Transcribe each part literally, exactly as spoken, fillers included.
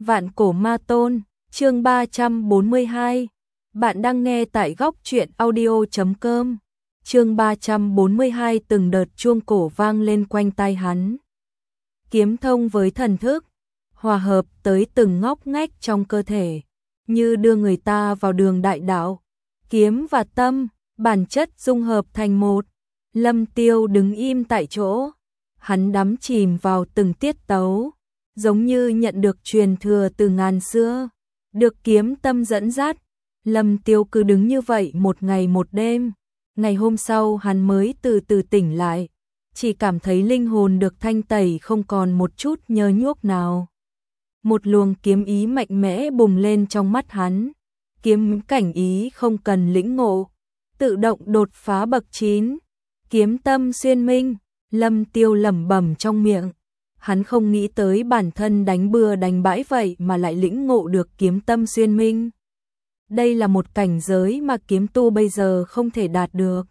Vạn cổ ma tôn, chương ba trăm bốn mươi hai. Bạn đang nghe tại góc truyện audio chấm com. Chương ba trăm bốn mươi hai, từng đợt chuông cổ vang lên quanh tai hắn. Kiếm thông với thần thức, hòa hợp tới từng ngóc ngách trong cơ thể, như đưa người ta vào đường đại đạo. Kiếm và tâm, bản chất dung hợp thành một. Lâm Tiêu đứng im tại chỗ, hắn đắm chìm vào từng tiết tấu, giống như nhận được truyền thừa từ ngàn xưa, được kiếm tâm dẫn dắt. Lâm Tiêu cứ đứng như vậy một ngày một đêm. Ngày hôm sau hắn mới từ từ tỉnh lại, chỉ cảm thấy linh hồn được thanh tẩy không còn một chút nhơ nhuốc nào. Một luồng kiếm ý mạnh mẽ bùng lên trong mắt hắn, kiếm cảnh ý không cần lĩnh ngộ, tự động đột phá bậc chín. Kiếm tâm xuyên minh, Lâm Tiêu lẩm bẩm trong miệng. Hắn không nghĩ tới bản thân đánh bừa đánh bãi vậy mà lại lĩnh ngộ được kiếm tâm xuyên minh. Đây là một cảnh giới mà kiếm tu bây giờ không thể đạt được.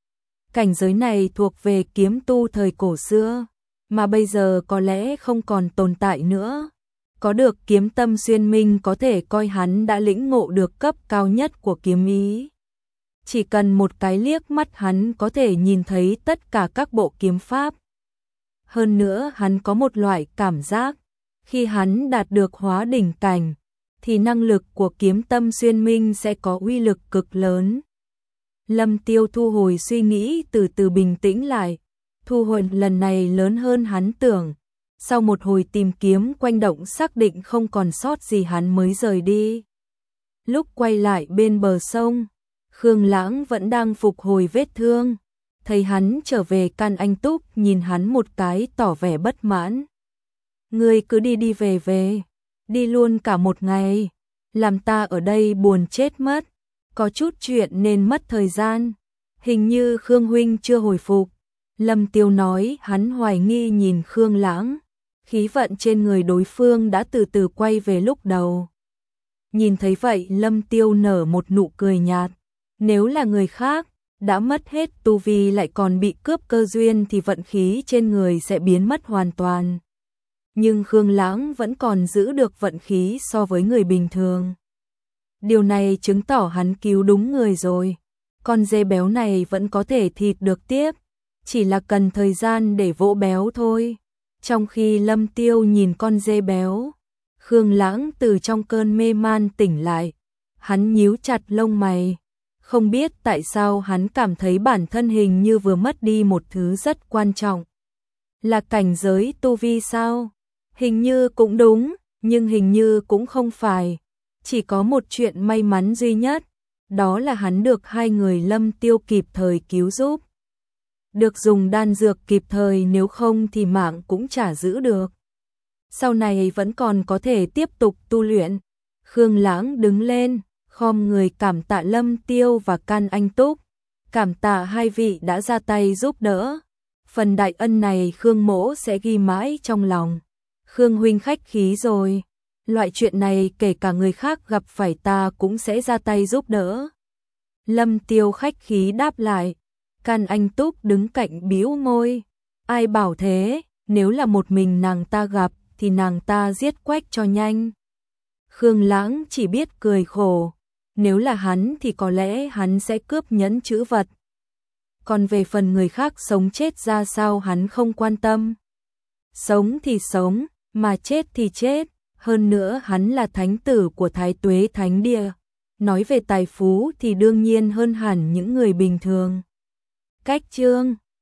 Cảnh giới này thuộc về kiếm tu thời cổ xưa, mà bây giờ có lẽ không còn tồn tại nữa. Có được kiếm tâm xuyên minh có thể coi hắn đã lĩnh ngộ được cấp cao nhất của kiếm ý. Chỉ cần một cái liếc mắt hắn có thể nhìn thấy tất cả các bộ kiếm pháp. Hơn nữa hắn có một loại cảm giác, khi hắn đạt được hóa đỉnh cảnh, thì năng lực của kiếm tâm xuyên minh sẽ có uy lực cực lớn. Lâm Tiêu thu hồi suy nghĩ, từ từ bình tĩnh lại. Thu hồi lần này lớn hơn hắn tưởng. Sau một hồi tìm kiếm quanh động xác định không còn sót gì hắn mới rời đi. Lúc quay lại bên bờ sông, Khương Lãng vẫn đang phục hồi vết thương. Thấy hắn trở về, Can Anh Túc nhìn hắn một cái tỏ vẻ bất mãn. Ngươi cứ đi đi về về, đi luôn cả một ngày, làm ta ở đây buồn chết mất. Có chút chuyện nên mất thời gian. Hình như Khương huynh chưa hồi phục. Lâm Tiêu nói. Hắn hoài nghi nhìn Khương Lãng. Khí vận trên người đối phương đã từ từ quay về lúc đầu. Nhìn thấy vậy Lâm Tiêu nở một nụ cười nhạt. Nếu là người khác, đã mất hết tu vi lại còn bị cướp cơ duyên thì vận khí trên người sẽ biến mất hoàn toàn. Nhưng Khương Lãng vẫn còn giữ được vận khí so với người bình thường. Điều này chứng tỏ hắn cứu đúng người rồi. Con dê béo này vẫn có thể thịt được tiếp, chỉ là cần thời gian để vỗ béo thôi. Trong khi Lâm Tiêu nhìn con dê béo, Khương Lãng từ trong cơn mê man tỉnh lại. Hắn nhíu chặt lông mày. Không biết tại sao hắn cảm thấy bản thân hình như vừa mất đi một thứ rất quan trọng. Là cảnh giới tu vi sao? Hình như cũng đúng, nhưng hình như cũng không phải. Chỉ có một chuyện may mắn duy nhất, đó là hắn được hai người Lâm Tiêu kịp thời cứu giúp. Được dùng đan dược kịp thời, nếu không thì mạng cũng chả giữ được. Sau này vẫn còn có thể tiếp tục tu luyện. Khương Lãng đứng lên, khom người cảm tạ Lâm Tiêu và Can Anh Túc. Cảm tạ hai vị đã ra tay giúp đỡ. Phần đại ân này Khương mỗ sẽ ghi mãi trong lòng. Khương huynh khách khí rồi. Loại chuyện này kể cả người khác gặp phải ta cũng sẽ ra tay giúp đỡ. Lâm Tiêu khách khí đáp lại. Can Anh Túc đứng cạnh bĩu môi. Ai bảo thế, nếu là một mình nàng ta gặp thì nàng ta giết quách cho nhanh. Khương Lãng chỉ biết cười khổ. Nếu là hắn thì có lẽ hắn sẽ cướp nhẫn chữ vật. Còn về phần người khác sống chết ra sao hắn không quan tâm. Sống thì sống, mà chết thì chết. Hơn nữa hắn là thánh tử của Thái Tuế Thánh Địa. Nói về tài phú thì đương nhiên hơn hẳn những người bình thường. Cách chương